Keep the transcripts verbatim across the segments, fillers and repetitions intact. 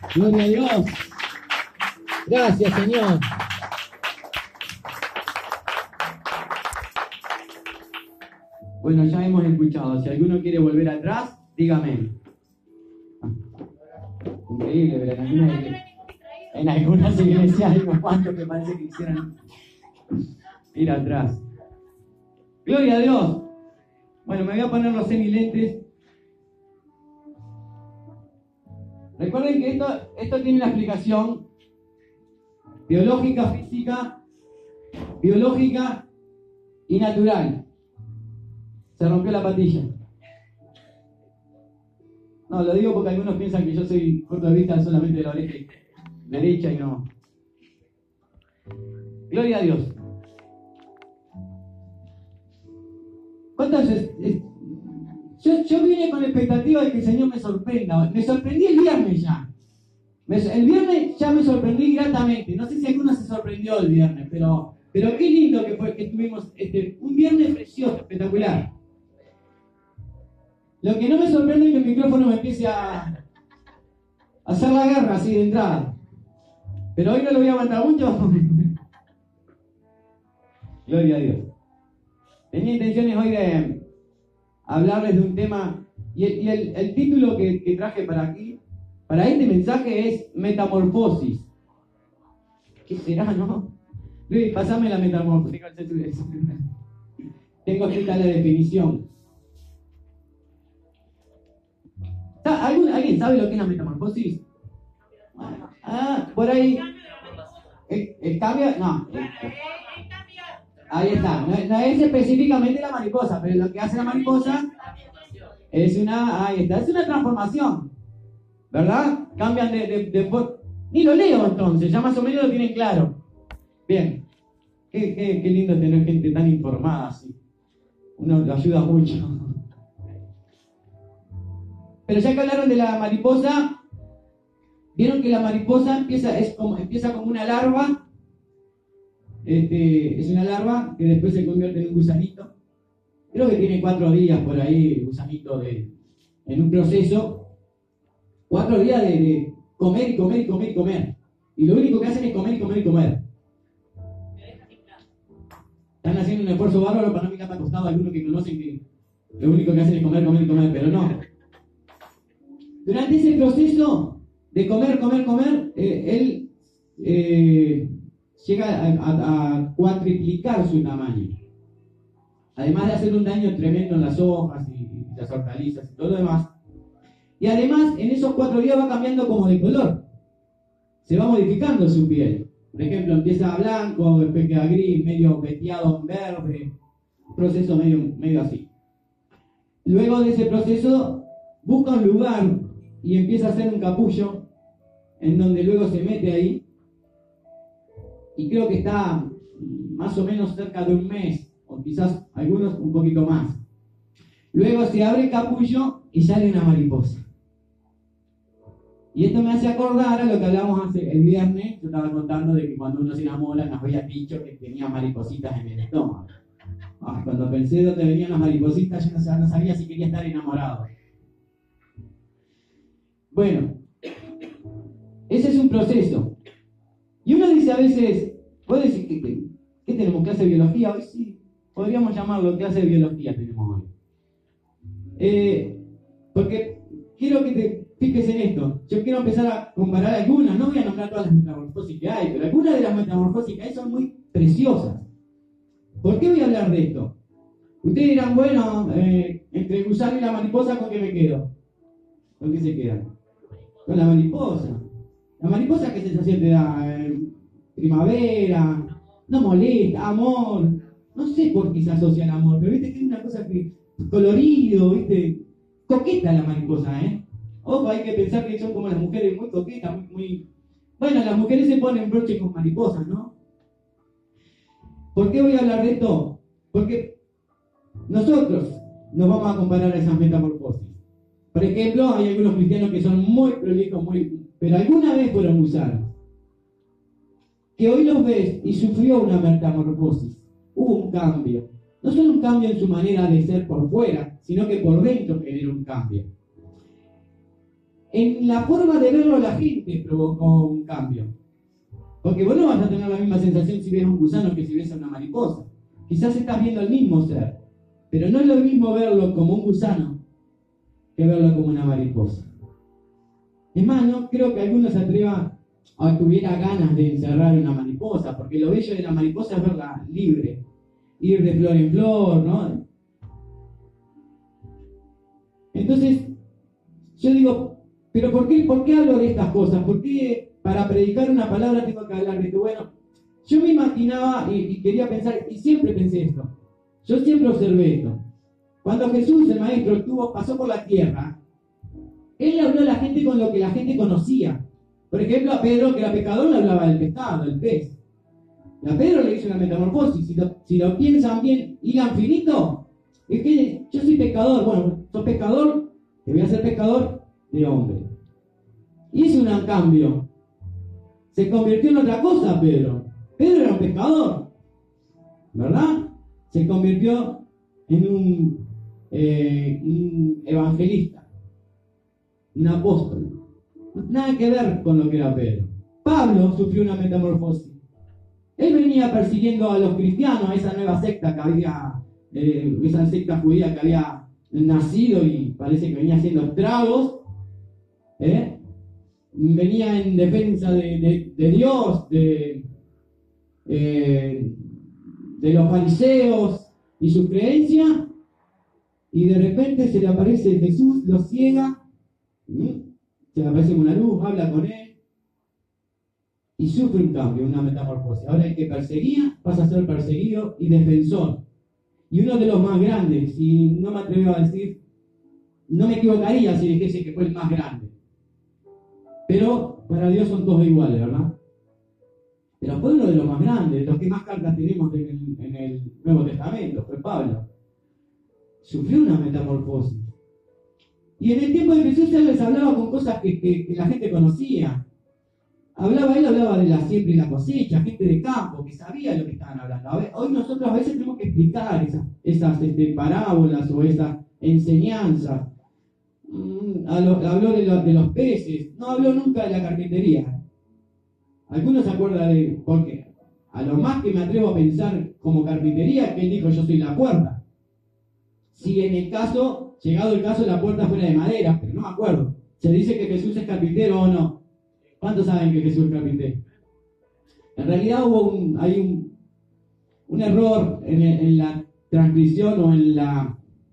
Gloria a Dios. Gracias, Señor. Bueno, ya hemos escuchado. Si alguno quiere volver atrás, dígame. Ah, increíble, pero en algunas, en algunas iglesias hay unos cuantos que parece que quisieran ir atrás. Gloria a Dios. Bueno, me voy a poner los semilentes. Recuerden que esto, esto tiene una explicación biológica, física, biológica y natural. Se rompió la patilla. No, lo digo porque algunos piensan que yo soy corto de vista solamente de la oreja derecha y no. Gloria a Dios. ¿Cuántas veces? Yo, yo vine con la expectativa de que el Señor me sorprenda. Me sorprendí el viernes ya. Me, el viernes ya me sorprendí gratamente. No sé si alguno se sorprendió el viernes, pero, pero qué lindo que fue que tuvimos este, un viernes precioso, espectacular. Lo que no me sorprende es que el micrófono me empiece a, a hacer la guerra así de entrada. Pero hoy no lo voy a aguantar mucho. Gloria a Dios. Tenía intenciones hoy de hablarles de un tema, y el, y el, el título que, que traje para aquí, para este mensaje es Metamorfosis. ¿Qué será, no? Luis, pasame la metamorfosis. Tengo escrita la definición. ¿Algún, ¿Alguien sabe lo que es la metamorfosis? Ah, por ahí. ¿El, el cambio? No. Ahí está. No, no es específicamente la mariposa, pero lo que hace la mariposa es una, ahí está, es una transformación. ¿Verdad? Cambian de, de, de... Ni lo leo entonces, ya más o menos lo tienen claro. Bien. Qué, qué, qué lindo tener gente tan informada así. Uno lo ayuda mucho. Pero ya que hablaron de la mariposa, vieron que la mariposa empieza, es como, empieza como una larva. Este, es una larva que después se convierte en un gusanito. Creo que tiene cuatro días por ahí el gusanito de, en un proceso. Cuatro días de, de comer y comer y comer y comer. Y lo único que hacen es comer y comer y comer. Están haciendo un esfuerzo bárbaro para no mirar para costado a algunos que conocen que lo único que hacen es comer, comer y comer, pero no. Durante ese proceso de comer, comer, comer, eh, él eh, llega a, a, a cuatriplicar su tamaño. Además de hacer un daño tremendo en las hojas y, y las hortalizas y todo lo demás. Y además, en esos cuatro días va cambiando como de color. Se va modificando su piel. Por ejemplo, empieza blanco, después queda gris, medio veteado en verde. Un proceso medio, medio así. Luego de ese proceso, busca un lugar y empieza a hacer un capullo, en donde luego se mete ahí. Y creo que está más o menos cerca de un mes, o quizás algunos un poquito más. Luego se abre el capullo y sale una mariposa. Y esto me hace acordar a lo que hablamos hace el viernes. Yo estaba contando de que cuando uno se enamora nos había dicho que tenía maripositas en el estómago. Ah, cuando pensé dónde venían las maripositas, yo no sabía si quería estar enamorado. Bueno, ese es un proceso. Y uno dice a veces, ¿puedo decir que, que, que tenemos clase de biología hoy? Sí, podríamos llamarlo clase de biología tenemos hoy. Eh, porque quiero que te fijes en esto. Yo quiero empezar a comparar algunas, no voy a nombrar todas las metamorfosis que hay, pero algunas de las metamorfosis que hay son muy preciosas. ¿Por qué voy a hablar de esto? Ustedes dirán, bueno, eh, entre el gusano y la mariposa, ¿con qué me quedo? ¿Con qué se quedan? Con la mariposa. La mariposa, ¿qué sensación te da? Eh, primavera, no molesta, amor. No sé por qué se asocia al amor, pero viste que es una cosa que colorido, viste, coqueta la mariposa, ¿eh? Ojo, hay que pensar que son como las mujeres muy coquetas, muy, muy... Bueno, las mujeres se ponen broches con mariposas, ¿no? ¿Por qué voy a hablar de esto? Porque nosotros nos vamos a comparar a esas metamorfosis. Por ejemplo, hay algunos cristianos que son muy prolijos, muy... pero alguna vez fueron gusanos. Que hoy los ves y sufrió una metamorfosis. Hubo un cambio. No solo un cambio en su manera de ser por fuera, sino que por dentro generó un cambio. en la forma de verlo la gente provocó un cambio. Porque vos no vas a tener la misma sensación si ves un gusano que si ves a una mariposa. Quizás estás viendo al mismo ser, pero no es lo mismo verlo como un gusano que verlo como una mariposa. Es más, no creo que alguno se atreva o tuviera ganas de encerrar una mariposa, porque lo bello de la mariposa es verla libre, ir de flor en flor, ¿no? Entonces, yo digo, ¿pero por qué, por qué hablo de estas cosas? ¿Por qué para predicar una palabra tengo que hablar de esto? Bueno, yo me imaginaba y, y quería pensar, y siempre pensé esto, yo siempre observé esto. Cuando Jesús, el Maestro, estuvo, pasó por la tierra, Él le habló a la gente con lo que la gente conocía. Por ejemplo, a Pedro, que era pecador, le hablaba del pescado, del pez. Y a Pedro le hizo una metamorfosis. Si lo, si lo piensan bien, hilan finito, es que yo soy pescador. Bueno, sos pescador, te voy a hacer pescador de hombre. Hizo un cambio. Se convirtió en otra cosa, Pedro. Pedro era un pescador, ¿verdad? Se convirtió en un, eh, un evangelista, un apóstol. Nada que ver con lo que era Pedro. Pablo sufrió una metamorfosis. Él venía persiguiendo a los cristianos, a esa nueva secta que había, eh, esa secta judía que había nacido y parece que venía haciendo estragos. ¿eh? Venía en defensa de, de, de Dios, de, eh, de los fariseos y su creencia, y de repente se le aparece Jesús, lo ciega, ¿sí? Se le aparece una luz, habla con él, y sufre un cambio, una metamorfosis. Ahora el que perseguía pasa a ser perseguido y defensor. Y uno de los más grandes, y no me atrevo a decir, no me equivocaría si dijese que fue el más grande. Pero para Dios son todos iguales, ¿verdad? Pero fue uno de los más grandes, los que más cartas tenemos en el, en el Nuevo Testamento, fue Pablo. Sufrió una metamorfosis. Y en el tiempo de Jesús él les hablaba con cosas que, que, que la gente conocía. Hablaba, él hablaba de la siembra y la cosecha, gente de campo que sabía lo que estaban hablando. A ver, hoy nosotros a veces tenemos que explicar esas, esas este, parábolas o esas enseñanzas. Mm, habló de, lo, de los peces, no habló nunca de la carpintería. Algunos se acuerdan de, porque a lo más que me atrevo a pensar como carpintería, que él dijo yo soy la puerta. Si en el caso, llegado el caso, la puerta fuera de madera, pero no me acuerdo. Se dice que Jesús es carpintero o no. ¿Cuántos saben que Jesús es carpintero? En realidad hubo un, hay un, un error en, en la transcripción o en la,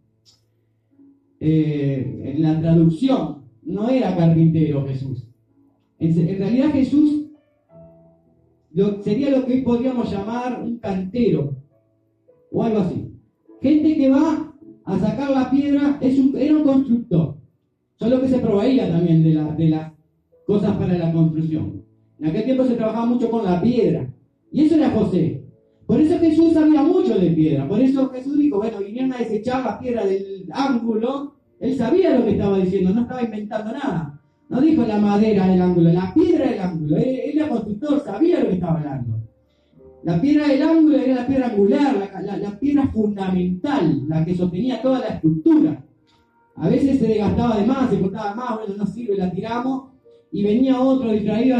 eh, en la traducción. No era carpintero Jesús. En, en realidad Jesús lo, sería lo que hoy podríamos llamar un cantero o algo así. Gente que va a sacar la piedra, es un, era un constructor. Solo que se proveía también de las de la cosas para la construcción. En aquel tiempo se trabajaba mucho con la piedra. Y eso era José. Por eso Jesús sabía mucho de piedra. Por eso Jesús dijo, bueno, vinieron a desechar la piedra del ángulo. Él sabía lo que estaba diciendo, no estaba inventando nada. No dijo la madera del ángulo, la piedra del ángulo. Él, él era constructor, sabía lo que estaba hablando. La piedra del ángulo era la piedra angular, la, la, la piedra fundamental, la que sostenía toda la estructura. A veces se desgastaba de más, se cortaba más, bueno, no sirve, la tiramos. Y venía otro distraído,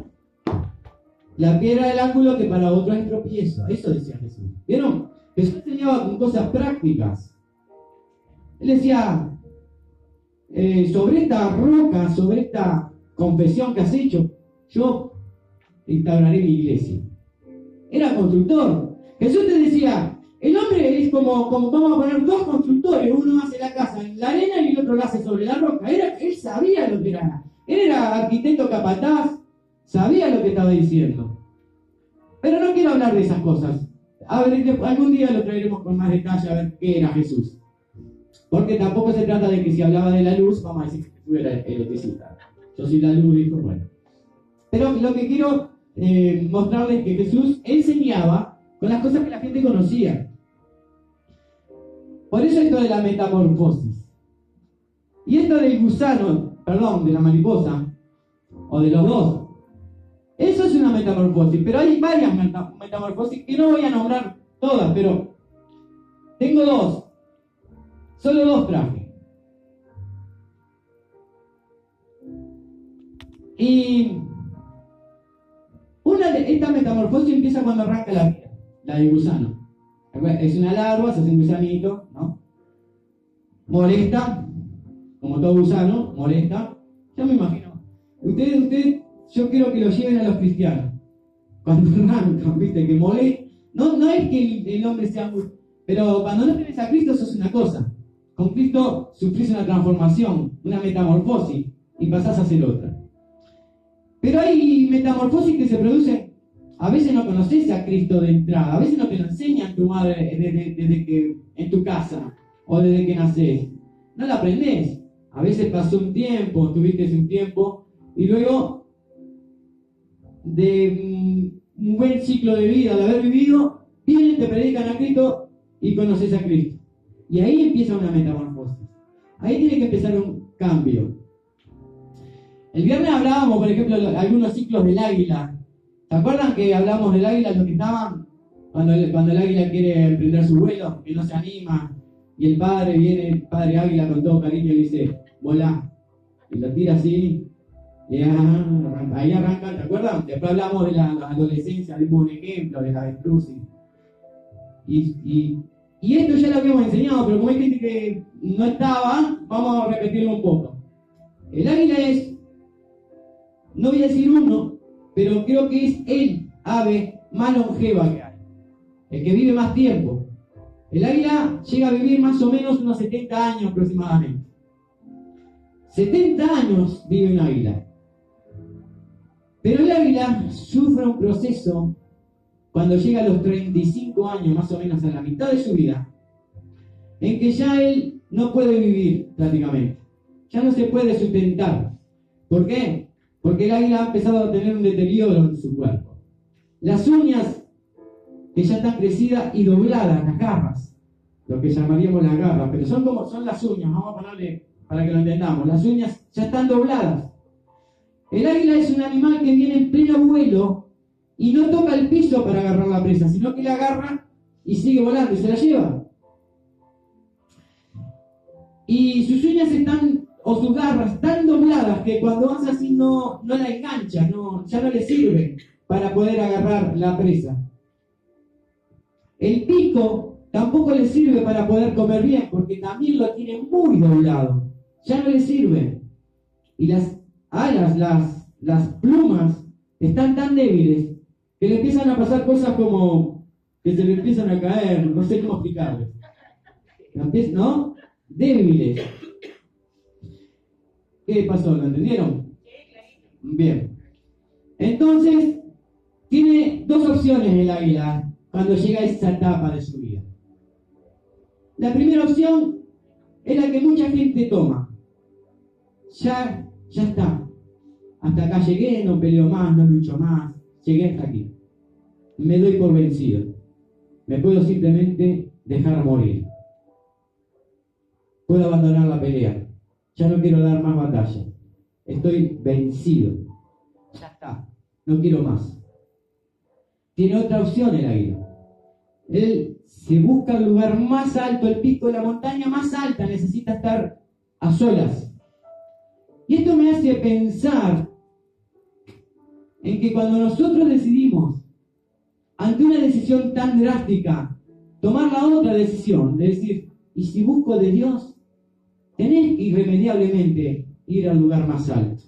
la piedra del ángulo que para otro es tropiezo. Eso decía Jesús. ¿Vieron? Jesús enseñaba con cosas prácticas. Él decía, eh, sobre esta roca, sobre esta confesión que has hecho, yo instauraré mi iglesia. Era constructor. Jesús te decía, el hombre es como, como vamos a poner dos constructores, uno hace la casa en la arena y el otro la hace sobre la roca. Era, él sabía lo que era. Él era arquitecto capataz, sabía lo que estaba diciendo. Pero no quiero hablar de esas cosas. A ver, algún día lo traeremos con más detalle a ver qué era Jesús. Porque tampoco se trata de que si hablaba de la luz, vamos a decir que Jesús era electricista. Yo soy la luz, dijo, bueno. Pero lo que quiero eh, mostrarles es que Jesús enseñaba con las cosas que la gente conocía. Por eso esto de la metamorfosis. Y esto del gusano, perdón, de la mariposa, o de los dos. Eso es una metamorfosis, pero hay varias metamorfosis que no voy a nombrar todas, pero tengo dos. Solo dos traje. Y una de esta metamorfosis empieza cuando arranca la vida, la del gusano. Es una larva, se hace un gusanito, ¿no? Molesta, como todo gusano, molesta. Ya me imagino. Ustedes, ustedes, yo quiero que lo lleven a los cristianos. Cuando arrancan, viste, que molesta. No, no es que el, el hombre sea muy... Pero cuando no tenés a Cristo, eso es una cosa. Con Cristo sufrís una transformación, una metamorfosis, y pasás a ser otra. Pero hay metamorfosis que se producen. A veces no conoces a Cristo de entrada, a veces no te lo enseña tu madre desde, desde que en tu casa, o desde que nacés. No la aprendés. A veces pasó un tiempo, tuviste un tiempo, y luego de un buen ciclo de vida, de haber vivido, vienen, te predican a Cristo y conoces a Cristo. Y ahí empieza una metamorfosis. Ahí tiene que empezar un cambio. El viernes hablábamos, por ejemplo, de algunos ciclos del águila. ¿Se acuerdan que hablamos del águila, los que estaban? Cuando el, cuando el águila quiere emprender su vuelo, que no se anima, y el padre viene, el padre águila con todo cariño y le dice, volá. Y lo tira así, y arranca, ahí arranca, ¿te acuerdan? Después hablamos de la, la adolescencia, dimos un ejemplo de la avestruz. Y, y, y esto ya lo habíamos enseñado, pero como hay gente que no estaba, vamos a repetirlo un poco. El águila es, no voy a decir uno, pero creo que es el ave más longeva que hay, el que vive más tiempo. El águila llega a vivir más o menos unos setenta años aproximadamente. setenta años vive un águila. Pero el águila sufre un proceso cuando llega a los treinta y cinco años, más o menos a la mitad de su vida, en que ya él no puede vivir prácticamente. Ya no se puede sustentar. ¿Por qué? Porque el águila ha empezado a tener un deterioro en su cuerpo. Las uñas, que ya están crecidas y dobladas, las garras, lo que llamaríamos las garras, pero son como son las uñas, vamos a ponerle para que lo entendamos, las uñas ya están dobladas. El águila es un animal que viene en pleno vuelo y no toca el piso para agarrar la presa, sino que la agarra y sigue volando y se la lleva. Y sus uñas están, o sus garras, tan dobladas que cuando hace así no, no la engancha, no, ya no le sirve para poder agarrar la presa. El pico tampoco le sirve para poder comer bien, porque también lo tiene muy doblado. Ya no le sirve. Y las alas, las, las plumas, están tan débiles que le empiezan a pasar cosas como que se le empiezan a caer, no sé cómo explicarles. ¿No? Débiles. ¿Qué pasó? ¿Lo entendieron? Bien. Entonces, tiene dos opciones el águila cuando llega a esa etapa de su vida. La primera opción es la que mucha gente toma. Ya, ya está. Hasta acá llegué, no peleo más, no lucho más. Llegué hasta aquí. Me doy por vencido. Me puedo simplemente dejar morir. Puedo abandonar la pelea. Ya no quiero dar más batalla. Estoy vencido. Ya está. No quiero más. Tiene otra opción el águila. Él se busca el lugar más alto, el pico de la montaña más alta, necesita estar a solas. Y esto me hace pensar en que cuando nosotros decidimos, ante una decisión tan drástica, tomar la otra decisión, de decir, ¿y si busco de Dios? Tenés que irremediablemente ir al lugar más alto.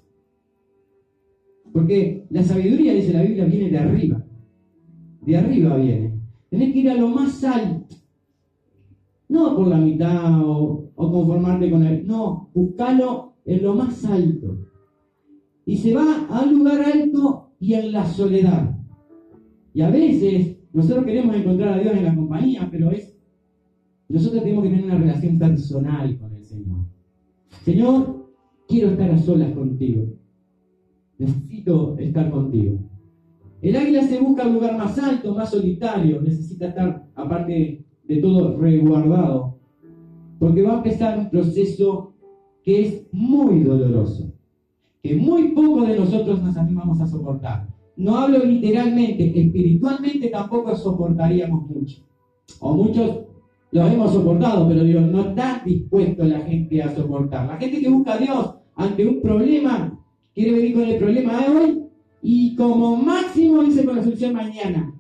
Porque la sabiduría, dice la Biblia, viene de arriba. De arriba viene. Tenés que ir a lo más alto. No por la mitad o, o conformarte con él. No, buscalo en lo más alto. Y se va a un lugar alto y en la soledad. Y a veces nosotros queremos encontrar a Dios en la compañía, pero es nosotros tenemos que tener una relación personal con el Señor. Señor, quiero estar a solas contigo. Necesito estar contigo. El águila se busca un lugar más alto, más solitario. Necesita estar, aparte de todo, resguardado. Porque va a empezar un proceso que es muy doloroso. Que muy poco de nosotros nos animamos a soportar. No hablo literalmente, espiritualmente tampoco soportaríamos mucho. O muchos lo hemos soportado, pero digo, no está dispuesto la gente a soportar. La gente que busca a Dios ante un problema quiere venir con el problema de hoy y como máximo irse con la solución mañana.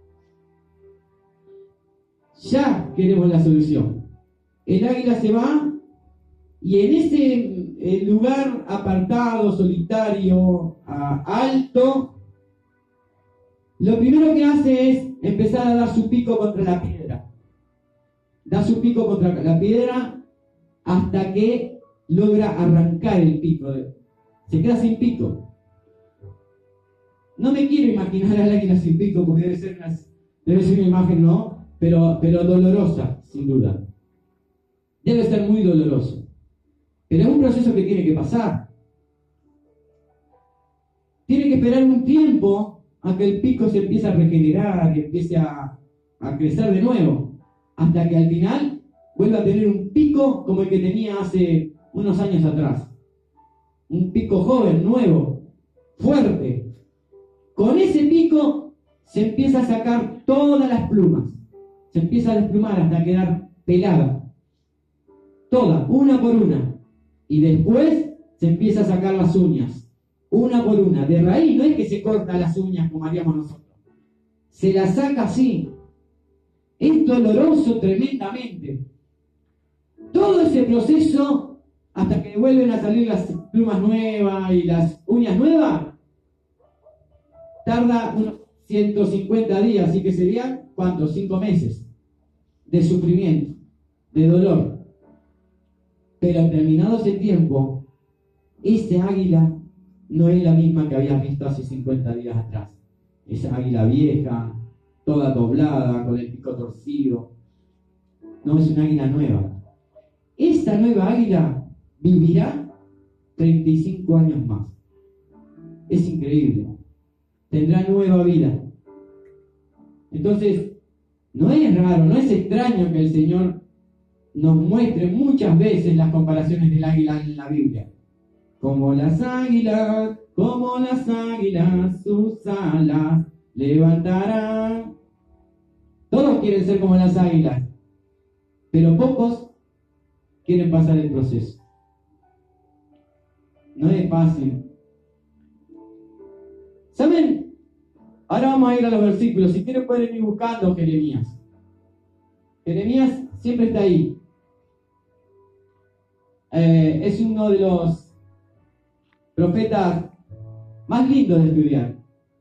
Ya queremos la solución. El águila se va y en ese eh, lugar apartado, solitario, a, alto, lo primero que hace es empezar a dar su pico contra la piedra. Da su pico contra la piedra hasta que logra arrancar el pico. Se queda sin pico. No me quiero imaginar al águila sin pico, porque debe ser una, debe ser una imagen, ¿no? Pero, pero dolorosa, sin duda. Debe ser muy doloroso. Pero es un proceso que tiene que pasar. Tiene que esperar un tiempo a que el pico se empiece a regenerar, que empiece a, a crecer de nuevo, hasta que al final vuelva a tener un pico como el que tenía hace unos años atrás. Un pico joven, nuevo, fuerte. Con ese pico se empieza a sacar todas las plumas. Se empieza a desplumar hasta quedar pelada. Toda, una por una. Y después se empieza a sacar las uñas. Una por una. De raíz, no es que se corta las uñas como haríamos nosotros. Se las saca así. Es doloroso tremendamente. Todo ese proceso, hasta que vuelven a salir las plumas nuevas y las uñas nuevas, tarda unos ciento cincuenta días, así que serían, ¿cuántos? Cinco meses de sufrimiento, de dolor. Pero terminado ese tiempo, ese águila no es la misma que habías visto hace cincuenta días atrás. Esa águila vieja, toda doblada, con el pico torcido. No, es una águila nueva. Esta nueva águila vivirá treinta y cinco años más. Es increíble. Tendrá nueva vida. Entonces, no es raro, no es extraño que el Señor nos muestre muchas veces las comparaciones del águila en la Biblia. Como las águilas, como las águilas, sus alas levantarán. Todos quieren ser como las águilas, pero pocos quieren pasar el proceso. No es fácil. ¿Saben? Ahora vamos a ir a los versículos. Si quieren pueden ir buscando Jeremías. Jeremías siempre está ahí. Eh, es uno de los profetas más lindos de estudiar.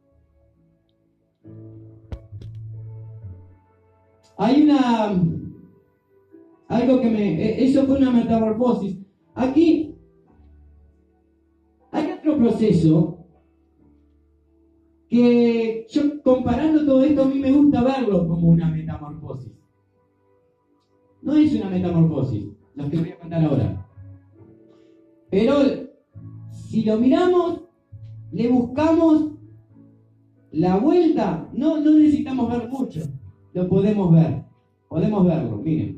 Hay una... Algo que me... Eso fue una metamorfosis. Aquí hay otro proceso que yo, comparando todo esto, a mí me gusta verlo como una metamorfosis. No es una metamorfosis, lo que voy a contar ahora. Pero si lo miramos, le buscamos la vuelta, no, no necesitamos ver mucho, lo podemos ver, podemos verlo, miren.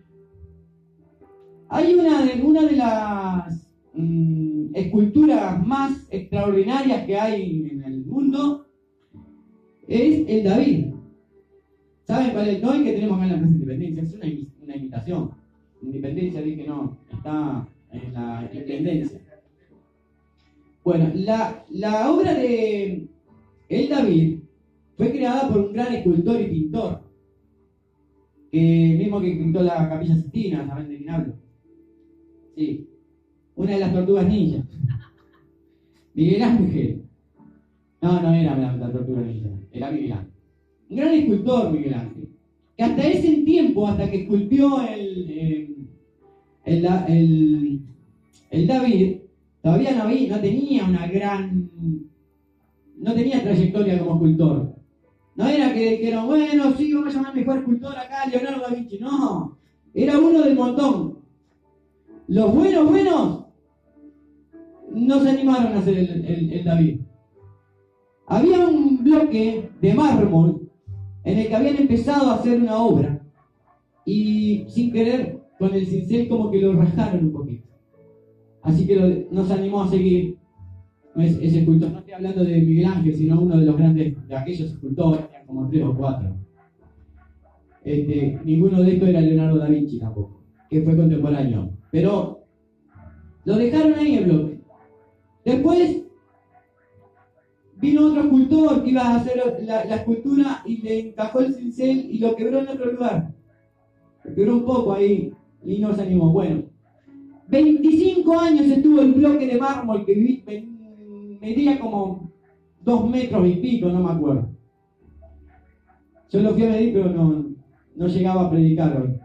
Hay una de, una de las mmm, esculturas más extraordinarias que hay en el mundo, es el David. ¿Saben cuál es? No es que tenemos acá en la Plaza Independencia, es una, una imitación. Independencia, dije no, está en la Independencia. Bueno, la, la obra de el David fue creada por un gran escultor y pintor, que mismo que pintó la Capilla Sixtina, ¿saben de quién hablo? Sí, una de las tortugas ninja. Miguel Ángel. No, no era la, la tortuga ninja, era Miguel Ángel. Un gran escultor, Miguel Ángel, que hasta ese tiempo, hasta que esculpió el, el, el, el, el David, todavía no, había, no tenía una gran, no tenía trayectoria como escultor. No era que dijeron, bueno, sí, vamos a llamar mejor escultor acá, Leonardo da Vinci. No, era uno del montón. Los buenos, buenos, no se animaron a hacer el, el, el David. Había un bloque de mármol en el que habían empezado a hacer una obra y sin querer con el cincel como que lo rajaron un poquito. Así que lo, nos animó a seguir ese, ese escultor. No estoy hablando de Miguel Ángel, sino uno de los grandes, de aquellos escultores, como tres o cuatro. Este, ninguno de estos era Leonardo da Vinci tampoco, que fue contemporáneo. Pero lo dejaron ahí el bloque. Después vino otro escultor que iba a hacer la, la escultura y le encajó el cincel y lo quebró en otro lugar. Lo quebró un poco ahí y no se animó. Bueno, veinticinco años estuvo el bloque de mármol que vi, medía como dos metros y pico, no me acuerdo. Yo lo fui a medir, pero no, no llegaba a predicar hoy.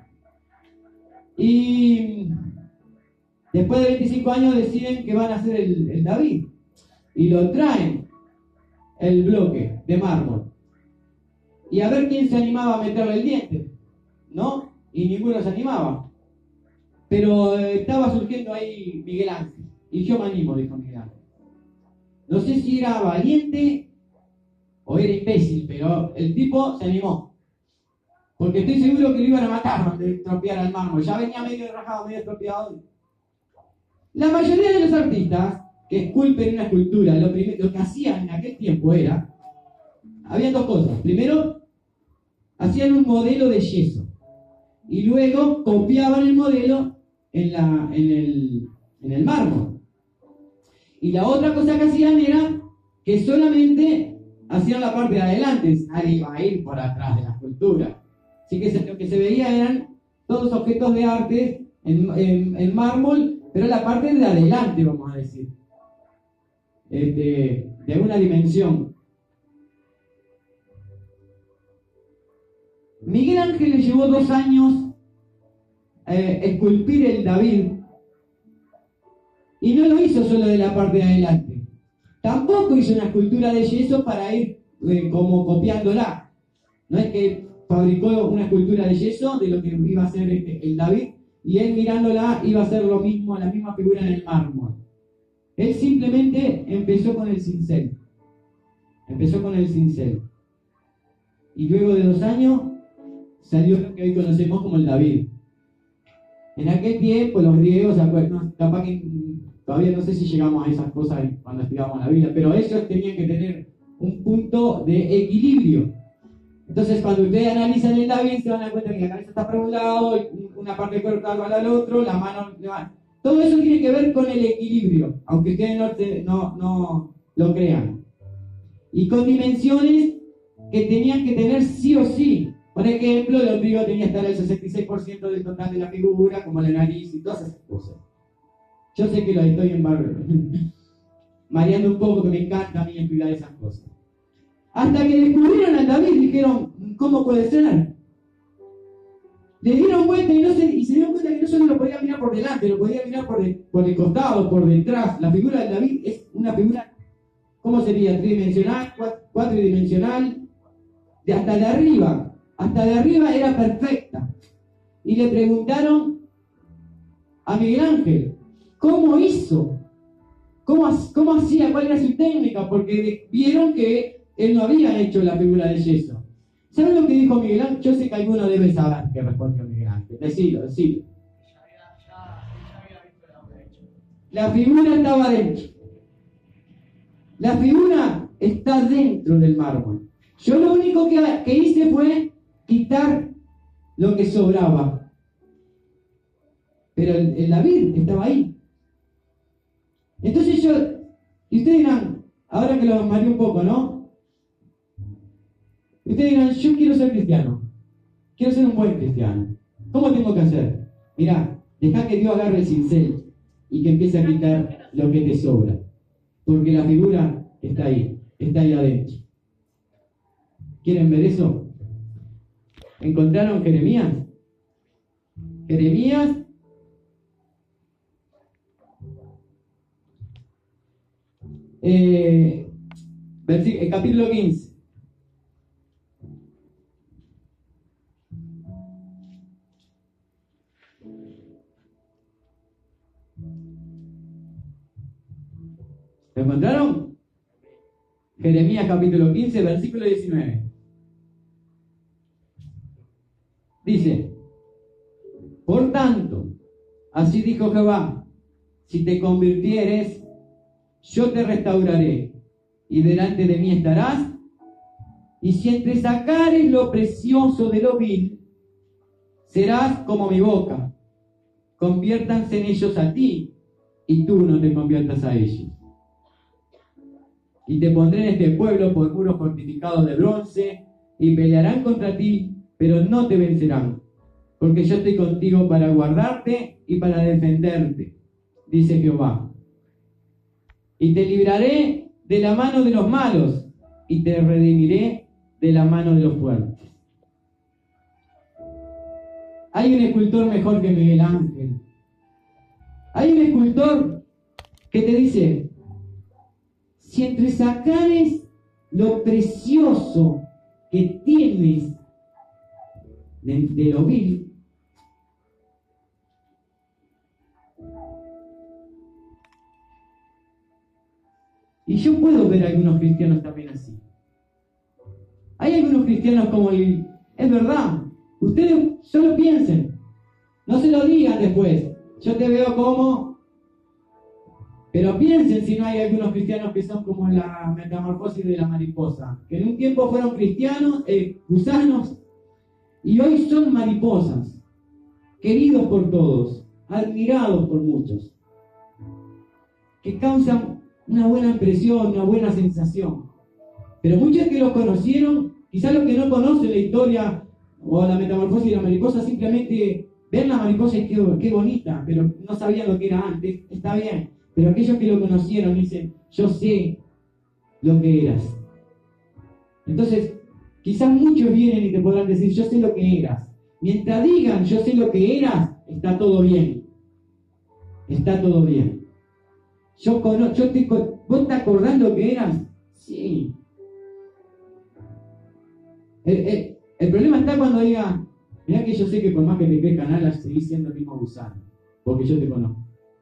Y después de veinticinco años deciden que van a hacer el, el David. Y lo traen, el bloque de mármol. Y a ver quién se animaba a meterle el diente, ¿no? Y ninguno se animaba. Pero eh, estaba surgiendo ahí Miguel Ángel. Y yo me animo, dijo Miguel Ángel. No sé si era valiente o era imbécil, pero el tipo se animó. Porque estoy seguro que lo iban a matar donde estropeara el mármol. Ya venía medio rajado, medio estropeado. La mayoría de los artistas que esculpen una escultura, lo, primero, lo que hacían en aquel tiempo era, habían dos cosas. Primero, hacían un modelo de yeso. Y luego copiaban el modelo en, la, en, el, en el mármol. Y la otra cosa que hacían era que solamente hacían la parte de adelante, nadie iba a ir por atrás de la escultura. Así que se, lo que se veía eran todos objetos de arte en, en, en mármol, pero la parte de adelante, vamos a decir, este, de una dimensión. Miguel Ángel le llevó dos años eh, esculpir el David, y no lo hizo solo de la parte de adelante. Tampoco hizo una escultura de yeso para ir eh, como copiándola. No es que fabricó una escultura de yeso de lo que iba a hacer este, el David, y él mirándola iba a hacer lo mismo, la misma figura en el mármol. Él simplemente empezó con el cincel. Empezó con el cincel. Y luego de dos años salió lo que hoy conocemos como el David. En aquel tiempo los griegos, no, capaz que todavía no sé si llegamos a esas cosas cuando estudiamos la Biblia, pero ellos tenían que tener un punto de equilibrio. Entonces cuando ustedes analizan el David se van a dar cuenta que la cabeza está para un lado, una parte del cuerpo está para el otro, la mano le va. Todo eso tiene que ver con el equilibrio, aunque ustedes no, no, no lo crean. Y con dimensiones que tenían que tener sí o sí. Por ejemplo, el ombligo tenía que estar al sesenta y seis por ciento del total de la figura, como la nariz y todas esas cosas. Yo sé que lo estoy en barrio, mareando un poco, que me encanta a mí explicar esas cosas. Hasta que descubrieron a David, dijeron, ¿cómo puede ser? Le dieron vuelta y, no se, y se dieron cuenta que no solo lo podía mirar por delante, lo podía mirar por, de, por el costado, por detrás. La figura de David es una figura, ¿cómo sería? Tridimensional, cuatridimensional, de hasta de arriba. Hasta de arriba era perfecta. Y le preguntaron a Miguel Ángel, ¿cómo hizo? ¿Cómo, cómo hacía? ¿Cuál era su técnica? Porque vieron que él no había hecho la figura de yeso. ¿Saben lo que dijo Miguel Ángel? Yo sé que alguno debe saber qué respondió Miguel Ángel. Decilo, decilo. La figura estaba dentro. La figura está dentro del mármol. Yo lo único que, que hice fue quitar lo que sobraba. Pero el, el David estaba ahí. Entonces yo, y ustedes dirán, ahora que lo mareé un poco, ¿no? Ustedes dirán, yo quiero ser cristiano. Quiero ser un buen cristiano. ¿Cómo tengo que hacer? Mirá, deja que Dios agarre el cincel y que empiece a quitar lo que te sobra. Porque la figura está ahí, está ahí adentro. ¿Quieren ver eso? ¿Encontraron Jeremías? Jeremías eh, el capítulo quince. ¿Lo encontraron? Jeremías capítulo quince, versículo diecinueve. Dice, por tanto, así dijo Jehová, si te convirtieres, yo te restauraré, y delante de mí estarás, y si entresacares lo precioso de lo vil, serás como mi boca. Conviértanse en ellos a ti, y tú no te conviertas a ellos. Y te pondré en este pueblo por muros fortificados de bronce, y pelearán contra ti, pero no te vencerán, porque yo estoy contigo para guardarte y para defenderte, dice Jehová. Y te libraré de la mano de los malos, y te redimiré de la mano de los fuertes. Hay un escultor mejor que Miguel Ángel. Hay un escultor que te dice: si entre sacares lo precioso que tienes de, de lo vil, y yo puedo ver a algunos cristianos también así. Hay algunos cristianos como el... Es verdad, ustedes solo piensen, no se lo digan después. Yo te veo como... Pero piensen si no hay algunos cristianos que son como la metamorfosis de la mariposa, que en un tiempo fueron cristianos, eh, gusanos, y hoy son mariposas, queridos por todos, admirados por muchos, que causan una buena impresión, una buena sensación. Pero muchos que los conocieron, quizás los que no conocen la historia o la metamorfosis de la mariposa, simplemente ven la mariposa y qué, qué bonita, pero no sabían lo que era antes. Está bien, pero aquellos que lo conocieron dicen: yo sé lo que eras. Entonces, quizás muchos vienen y te podrán decir: yo sé lo que eras. Mientras digan yo sé lo que eras, está todo bien. Está todo bien. Yo conozco, yo te, ¿vos te acordás lo que eras? Sí. El, el, el problema está cuando diga: mirá que yo sé que por más que te crezcan alas, seguís siendo el mismo gusano, porque yo te conozco.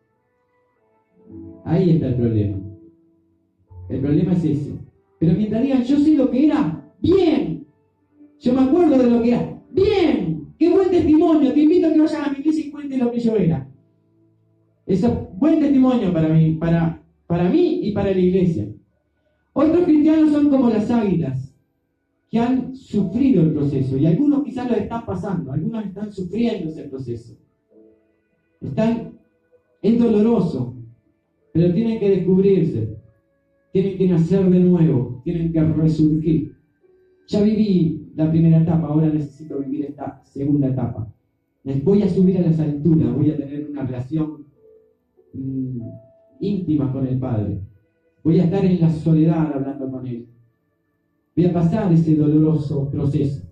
Ahí está el problema. El problema es ese. Pero mientras digan yo sé lo que era, bien. Yo me acuerdo de lo que era, bien. Qué buen testimonio. Te invito a que vayas a mi iglesia y cuentes lo que yo era. Eso es buen testimonio para mí, para, para mí y para la iglesia. Otros cristianos son como las águilas, que han sufrido el proceso, y algunos quizás lo están pasando, algunos están sufriendo ese proceso. Están, es doloroso, pero tienen que descubrirse, tienen que nacer de nuevo, tienen que resurgir. Ya viví la primera etapa, ahora necesito vivir esta segunda etapa. Voy a subir a las alturas, voy a tener una relación mmm, íntima con el Padre. Voy a estar en la soledad hablando con Él. Voy a pasar ese doloroso proceso.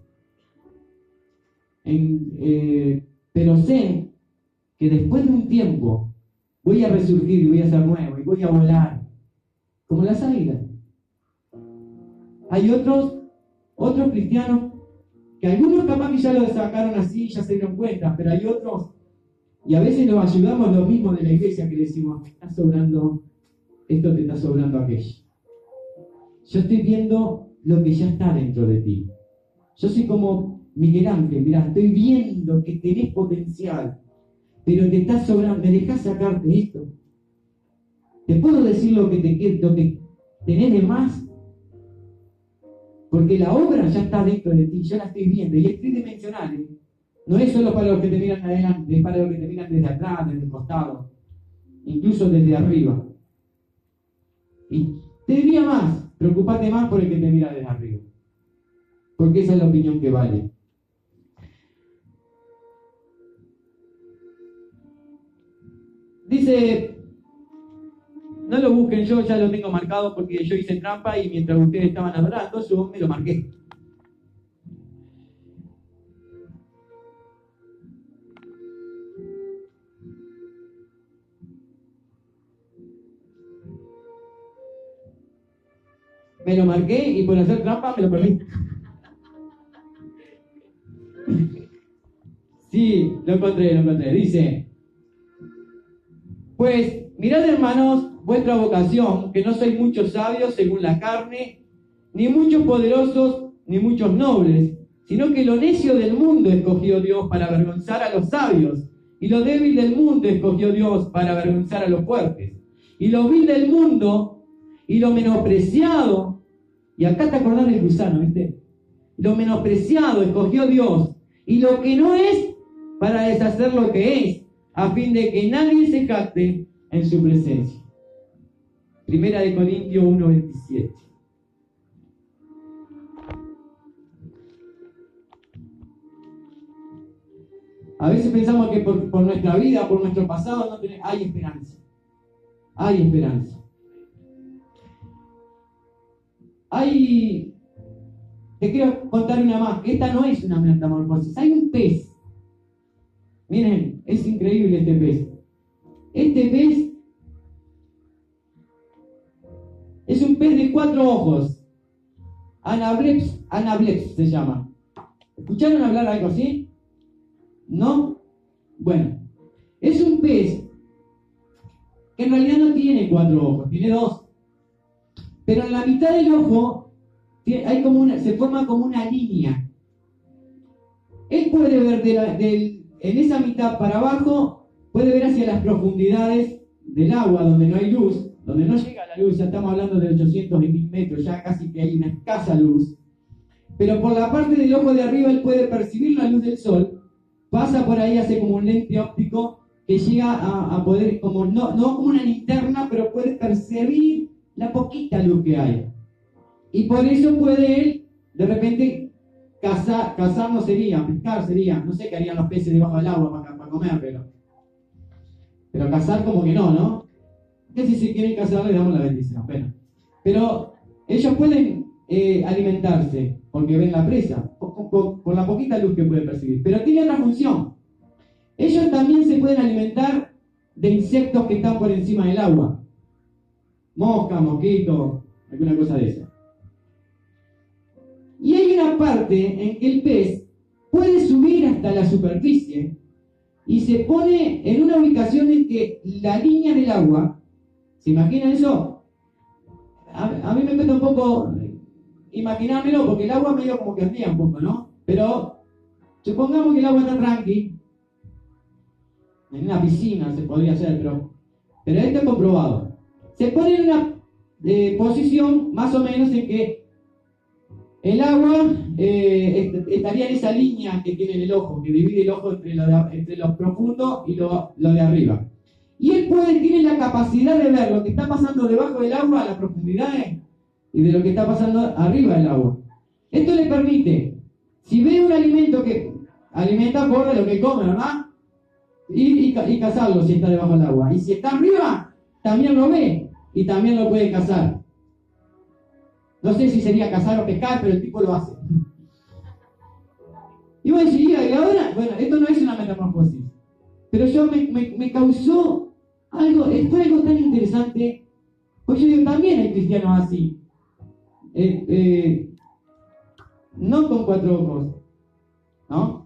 En, eh, pero sé que después de un tiempo voy a resurgir y voy a ser nuevo y voy a volar como las águilas. Hay otros, otros cristianos que algunos capaz que ya lo sacaron así, ya se dieron cuenta, pero hay otros, y a veces nos ayudamos los mismos de la iglesia, que le decimos: te está sobrando esto, te está sobrando aquello. Yo estoy viendo lo que ya está dentro de ti. Yo soy como Miguel Ángel, mirá, estoy viendo que tenés potencial, pero te está sobrando, ¿me dejás sacarte esto? ¿Te puedo decir lo que, te, lo que tenés de más? Porque la obra ya está dentro de ti, yo la estoy viendo, y es tridimensional, ¿eh? No es solo para los que te miran adelante, es para los que te miran desde atrás, desde el costado, incluso desde arriba. Y te diría más, preocupate más por el que te mira desde arriba, porque esa es la opinión que vale. Dice, no lo busquen, yo ya lo tengo marcado porque yo hice trampa y mientras ustedes estaban adorando, yo me lo marqué. Me lo marqué y por hacer trampa me lo perdí. Sí, lo encontré, lo encontré. Dice: pues mirad, hermanos, vuestra vocación, que no sois muchos sabios según la carne, ni muchos poderosos, ni muchos nobles, sino que lo necio del mundo escogió Dios para avergonzar a los sabios, y lo débil del mundo escogió Dios para avergonzar a los fuertes, y lo vil del mundo y lo menospreciado, y acá te acordás del gusano, ¿viste? Lo menospreciado escogió Dios, y lo que no es, para deshacer lo que es, a fin de que nadie se jacte en su presencia. Primera de Corintios uno veintisiete. A veces pensamos que por, por nuestra vida, por nuestro pasado, no tenemos, hay esperanza. Hay esperanza. Hay... Te quiero contar una más, que esta no es una metamorfosis. Hay un pez. Miren, es increíble este pez. Este pez es un pez de cuatro ojos. Anableps, Anableps se llama. ¿Escucharon hablar algo así? ¿No? Bueno, es un pez que en realidad no tiene cuatro ojos, tiene dos. Pero en la mitad del ojo hay como una, se forma como una línea. Él puede ver de la, de, en esa mitad para abajo, puede ver hacia las profundidades del agua donde no hay luz, donde no llega la luz, ya estamos hablando de ochocientos y mil metros, ya casi que hay una escasa luz. Pero por la parte del ojo de arriba él puede percibir la luz del sol, pasa por ahí, hace como un lente óptico que llega a, a poder, como no, no como una linterna, pero puede percibir la poquita luz que hay. Y por eso puede él, de repente, cazar, cazar no sería, pescar sería, no sé qué harían los peces debajo del agua para, para comer, pero, pero cazar como que no, ¿no? Que si se quieren cazar le damos la bendición, bueno. Pero ellos pueden eh, alimentarse, porque ven la presa, por, por, por la poquita luz que pueden percibir. Pero tiene otra función. Ellos también se pueden alimentar de insectos que están por encima del agua. Mosca, mosquito, alguna cosa de eso. Y hay una parte en que el pez puede subir hasta la superficie y se pone en una ubicación en que la línea del agua, ¿se imaginan eso? A, a mí me cuesta un poco imaginármelo, porque el agua medio como que ardía un poco, ¿no? Pero supongamos que el agua está tranqui, en una piscina se podría hacer, pero, pero esto es comprobado. Se pone en una eh, posición más o menos en que el agua eh, est estaría en esa línea que tiene en el ojo, que divide el ojo entre lo, de, entre lo profundo y lo, lo de arriba. Y él puede, tiene la capacidad de ver lo que está pasando debajo del agua a las profundidades y de lo que está pasando arriba del agua. Esto le permite, si ve un alimento que alimenta por lo que come, ¿verdad? Ir y, y cazarlo si está debajo del agua. Y si está arriba, también lo ve y también lo puede cazar. No sé si sería cazar o pescar, pero el tipo lo hace. Y vos decís, y ahora, bueno, esto no es una metamorfosis, pero yo me, me, me causó algo, fue algo tan interesante, porque yo digo, también hay cristianos así, eh, eh, no con cuatro ojos, ¿no?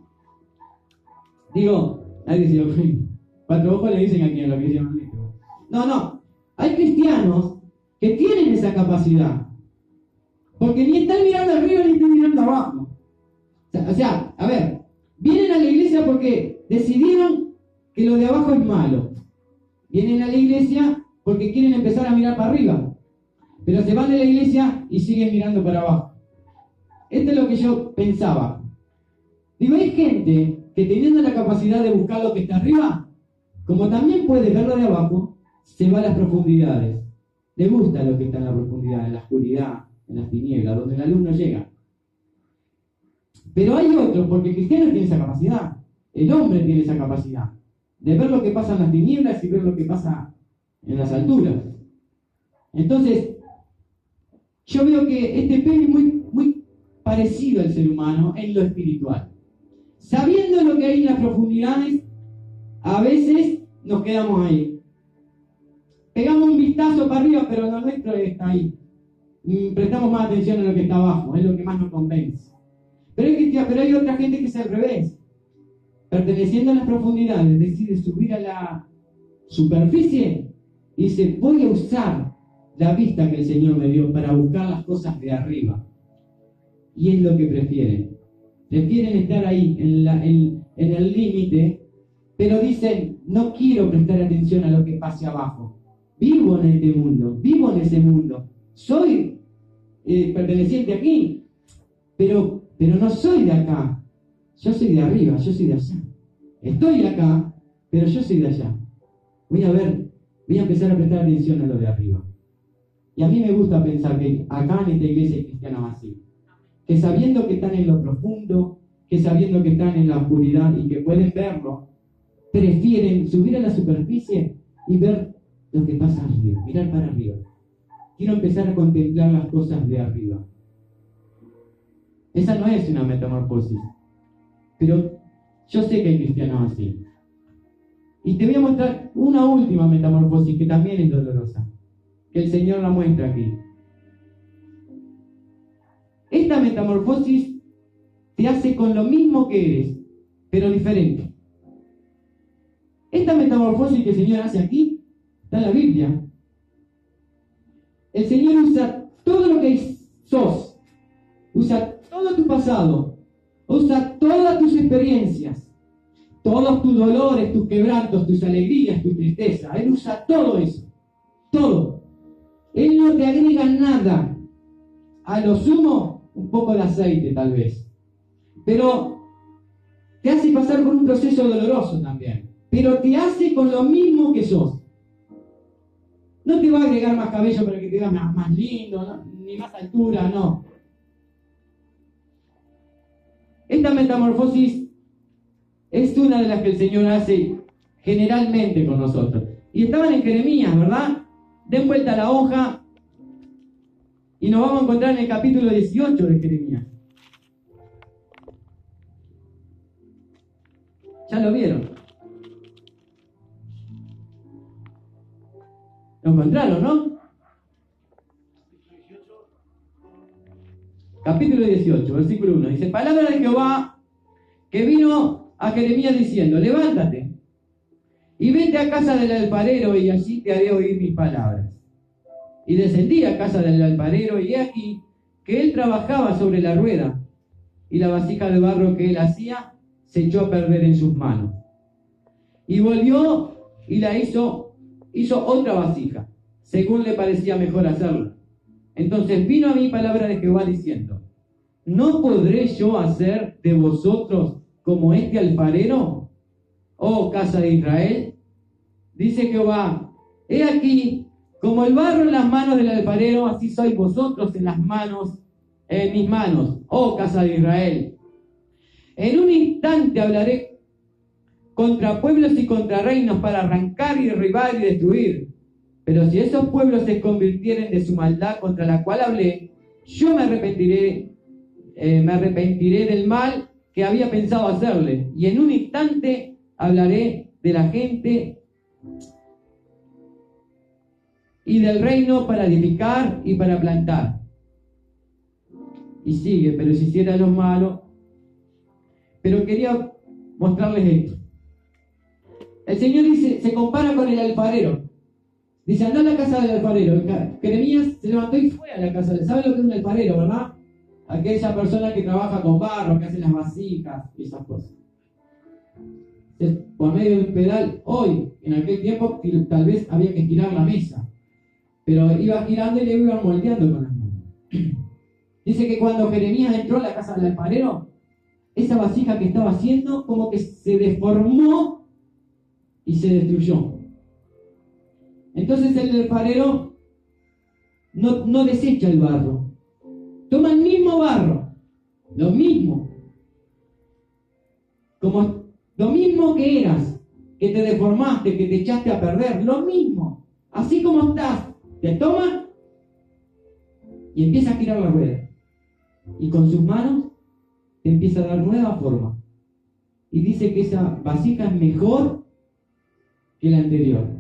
Digo, ahí dice, cuatro ojos le dicen aquí en la visión. No, no, hay cristianos que tienen esa capacidad. Porque ni están mirando arriba ni están mirando abajo. O sea, o sea, a ver, vienen a la iglesia porque decidieron que lo de abajo es malo. Vienen a la iglesia porque quieren empezar a mirar para arriba. Pero se van de la iglesia y siguen mirando para abajo. Esto es lo que yo pensaba. Digo, hay gente que teniendo la capacidad de buscar lo que está arriba, como también puede ver lo de abajo, se va a las profundidades. Le gusta lo que está en la profundidad, en la oscuridad, en las tinieblas, donde la luz no llega. Pero hay otros, porque el cristiano tiene esa capacidad, el hombre tiene esa capacidad, de ver lo que pasa en las tinieblas y ver lo que pasa en las alturas. Entonces, yo veo que este pez es muy, muy parecido al ser humano en lo espiritual. Sabiendo lo que hay en las profundidades, a veces nos quedamos ahí. Pegamos un vistazo para arriba, pero lo nuestro está ahí. Prestamos más atención a lo que está abajo, es lo que más nos convence. Pero hay, que, pero hay otra gente que es al revés. Perteneciendo a las profundidades, decide subir a la superficie y dice, voy a usar la vista que el Señor me dio para buscar las cosas de arriba. Y es lo que prefieren. Prefieren estar ahí, en, la, en, en el límite, pero dicen, no quiero prestar atención a lo que pase abajo. Vivo en este mundo, vivo en ese mundo. Soy eh, perteneciente aquí, pero, pero no soy de acá. Yo soy de arriba, yo soy de allá. Estoy acá, pero yo soy de allá. Voy a ver, voy a empezar a prestar atención a lo de arriba. Y a mí me gusta pensar que acá en esta iglesia hay cristianos así, que sabiendo que están en lo profundo, que sabiendo que están en la oscuridad y que pueden verlo, prefieren subir a la superficie y ver lo que pasa arriba, mirar para arriba. Quiero empezar a contemplar las cosas de arriba. Esa no es una metamorfosis, pero yo sé que hay cristianos así. Y te voy a mostrar una última metamorfosis que también es dolorosa, que el Señor la muestra aquí. Esta metamorfosis te hace con lo mismo que eres, pero diferente. Esta metamorfosis que el Señor hace aquí está en la Biblia. El Señor usa todo lo que sos, usa todo tu pasado, usa todas tus experiencias, todos tus dolores, tus quebrantos, tus alegrías, tu tristeza. Él usa todo eso, todo. Él no te agrega nada. A lo sumo, un poco de aceite tal vez. Pero te hace pasar por un proceso doloroso también. Pero te hace con lo mismo que sos. No te va a agregar más cabello para que te veas más, más lindo, ¿no? Ni más altura, no. Esta metamorfosis es una de las que el Señor hace generalmente con nosotros. Y estaban en Jeremías, ¿verdad? Den vuelta a la hoja y nos vamos a encontrar en el capítulo dieciocho de Jeremías. ¿Ya lo vieron? Lo encontraron, ¿no? Capítulo dieciocho, versículo uno. Dice, palabra de Jehová que vino a Jeremías diciendo, levántate y vete a casa del alfarero y allí te haré oír mis palabras. Y descendí a casa del alfarero y he aquí que él trabajaba sobre la rueda y la vasija de barro que él hacía se echó a perder en sus manos. Y volvió y la hizo, hizo otra vasija, según le parecía mejor hacerlo. Entonces vino a mí palabra de Jehová diciendo, ¿no podré yo hacer de vosotros como este alfarero, oh casa de Israel? Dice Jehová, he aquí, como el barro en las manos del alfarero, así sois vosotros en las manos, en mis manos, oh casa de Israel. En un instante hablaré contra pueblos y contra reinos para arrancar y derribar y destruir. Pero si esos pueblos se convirtieren de su maldad contra la cual hablé, yo me arrepentiré, eh, me arrepentiré del mal que había pensado hacerle. Y en un instante hablaré de la gente y del reino para edificar y para plantar. Y sigue, pero si hiciera lo malo. Pero quería mostrarles esto. El Señor dice, se compara con el alfarero. Dice, anda a la casa del alfarero. Jeremías se levantó y fue a la casa del... ¿Sabe lo que es un alfarero, verdad? Aquella persona que trabaja con barro, que hace las vasijas y esas cosas. Por medio de un pedal, hoy, en aquel tiempo, tal vez había que girar la mesa. Pero iba girando y le iba moldeando con las manos. Dice que cuando Jeremías entró a la casa del alfarero, esa vasija que estaba haciendo como que se deformó y se destruyó. Entonces el alfarero no, no desecha el barro. Toma el mismo barro, lo mismo. Como lo mismo que eras, que te deformaste, que te echaste a perder, lo mismo. Así como estás, te toma y empieza a girar la rueda. Y con sus manos te empieza a dar nueva forma. Y dice que esa vasija es mejor que la anterior.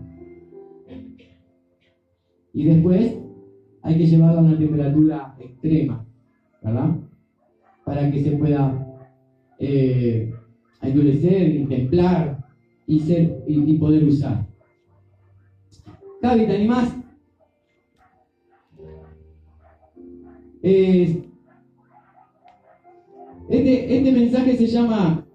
Y después hay que llevarla a una temperatura extrema, ¿verdad? Para que se pueda eh, endurecer y templar y, ser, y, y poder usar. Javi, ¿te animás? Eh, este, este mensaje se llama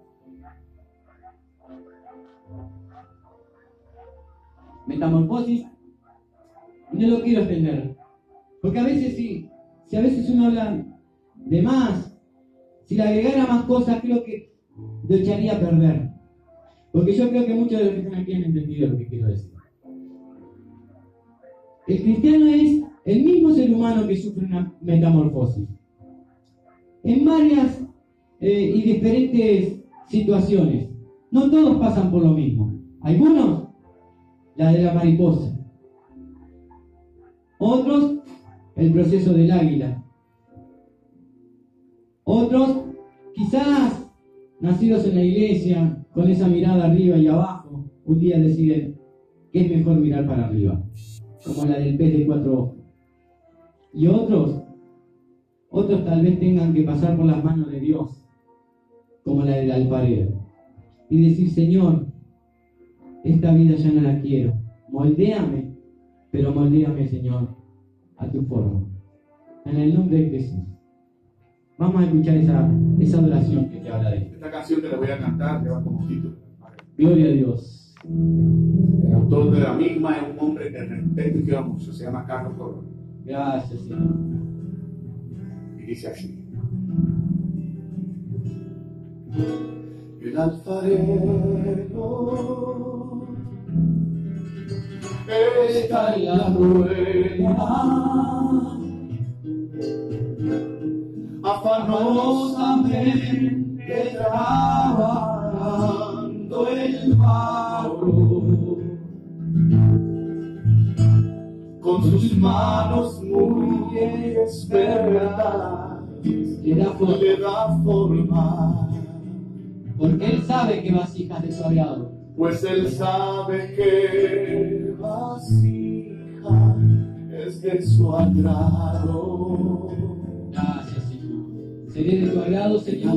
Metamorfosis. No lo quiero extender, porque a veces sí, si a veces uno habla de más, si le agregara más cosas, creo que lo echaría a perder, porque yo creo que muchos de los que están aquí han entendido lo que quiero decir. El cristiano es el mismo ser humano que sufre una metamorfosis. En varias eh, y diferentes situaciones. No todos pasan por lo mismo. Algunos, la de la mariposa. Otros, el proceso del águila. Otros, quizás nacidos en la iglesia, con esa mirada arriba y abajo, un día deciden que es mejor mirar para arriba, como la del pez de cuatro ojos. Y otros, otros tal vez tengan que pasar por las manos de Dios, como la del alfarero, y decir: Señor, esta vida ya no la quiero, moldéame, pero moldéame, Señor, a tu forma. En el nombre de Jesús. Vamos a escuchar esa, esa adoración que te habla de esto. Esta canción te la voy a cantar, lleva como título. Gloria a Dios. El autor de la misma es un hombre que respeto y quiero mucho, se llama Carlos Corona. Gracias, Señor. Y dice así: el alfarero está en la rueda, afanosamente trabajando el barro, con sus manos muy expertas Le da forma, le da forma, porque Él sabe que vasijas de su agrado. pues él sabe que vasija es de su agrado. Gracias, Señor. Seré de tu agrado, Señor.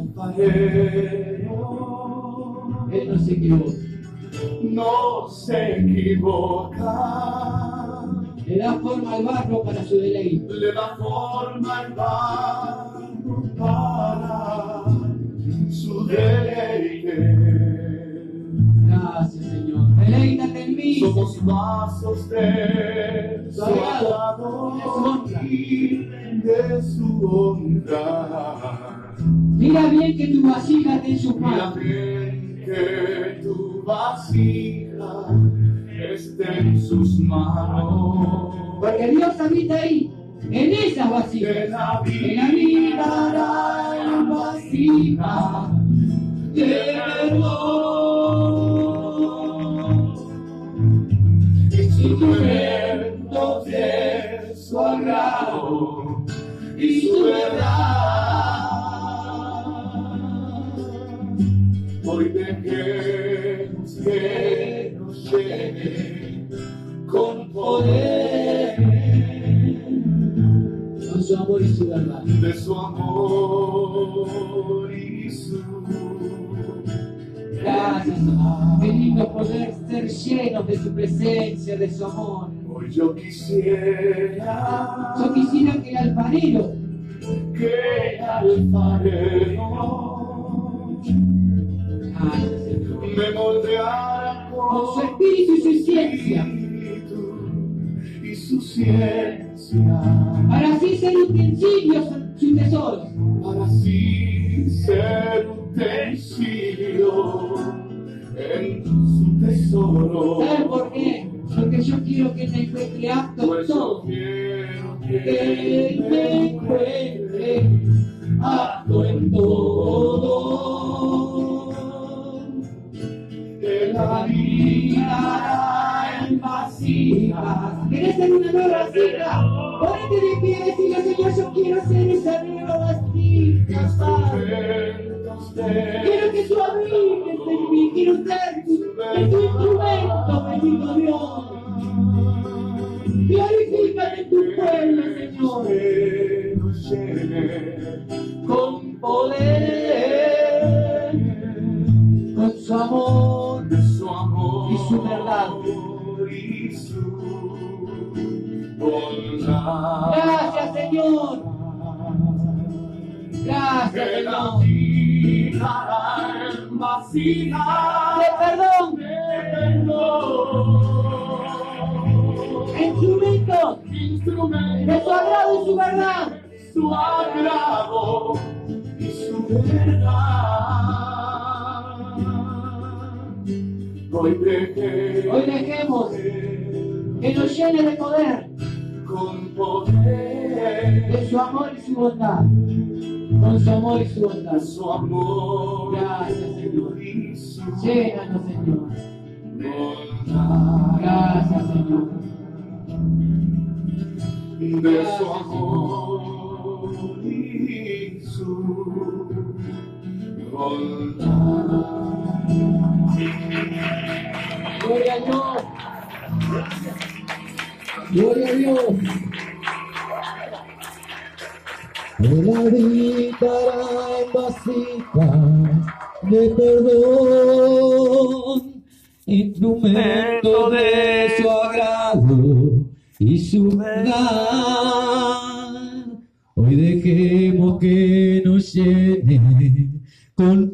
Alfarero Él no se equivoca. no se equivoca, Le da forma al barro para su deleite. le da forma al barro para su deleite. Gracias, Señor. Deleítate en mí. Somos vasos de su agrado y de su honra. Mira bien que tu vasija esté en sus Mira manos. bien que tu vasija esté en sus manos. Porque Dios habita ahí, en esas vasijas. En la En la vida hay vasija de perdón. Instrumentos de su agrado y su verdad. Hoy dejemos que nos llene con poder Con su amor y su verdad. de su amor y su Gracias, Señor. Qué lindo poder ser llenos de su presencia, de su amor. Hoy yo quisiera Yo quisiera que el alfarero que el alfarero Gracias, Señor. me moldeara Con su espíritu y su ciencia, espíritu y su ciencia, para así ser utensilios sus tesoros. para así ser utensilio en su tesoro. ¿Saben por qué? Porque yo quiero que te encuentre apto en Pues yo todo. quiero Que que te encuentre apto en todo. que la vida En vasijas. ¿Querés ser una nueva vasija? Ponete de pie y decirle: Señor, yo quiero ser esa nueva vasija, Padre. instrumentos de Quiero que tú habites en mí, quiero ser tu, de tu instrumento, bendito Dios. Glorifícate en tu pueblo, Señor, que nos llene con poder, con su amor de su amor y su verdad. y su bondad. Gracias, Señor. Gracias, Que la Señor. vida en vasija De perdón, de perdón. instrumentos Instrumento de su agrado y su verdad. su agrado y su verdad. Hoy dejemos, Hoy dejemos que nos llene de poder con poder de su amor y su bondad, con su amor y su bondad. su amor. Gracias, Señor. Y su Llénanos, Señor. bondad. Gracias, Señor. De su amor y su bondad. Gloria a Dios. Gloria a Dios. Él habitará en vasijas de perdón, instrumento de su agrado y su verdad. Hoy dejemos que nos llene con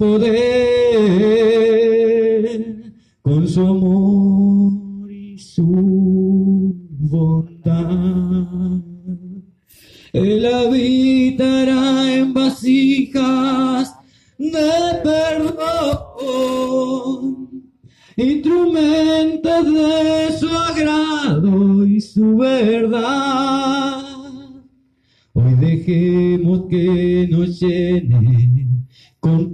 poder, con su amor y su bondad. Él habitará en vasijas de perdón, instrumentos de su agrado y su verdad. Hoy dejemos que nos llene con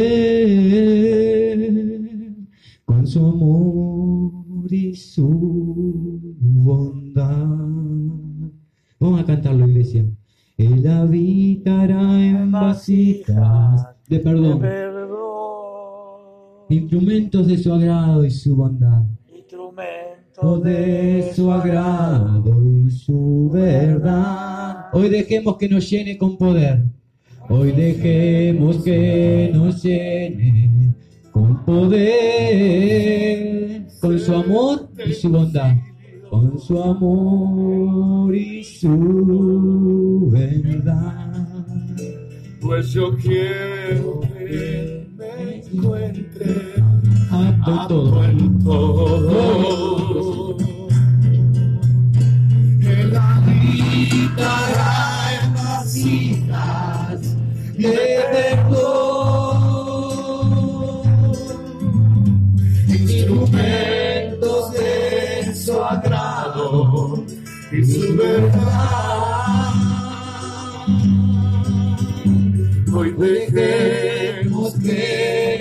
poder, con su amor y su bondad. Vamos a cantarlo, iglesia. Él habitará en vasijas de perdón, instrumentos de su agrado y su bondad. Instrumentos de su agrado y su verdad. Hoy dejemos que nos llene con poder. Hoy dejemos que nos llene con poder, con su amor y su bondad. Con su amor y su verdad. Pues yo quiero que me encuentre apto en todo. en todo. Él habitará en vasijas de perdón, instrumentos de su agrado y su verdad. Hoy dejé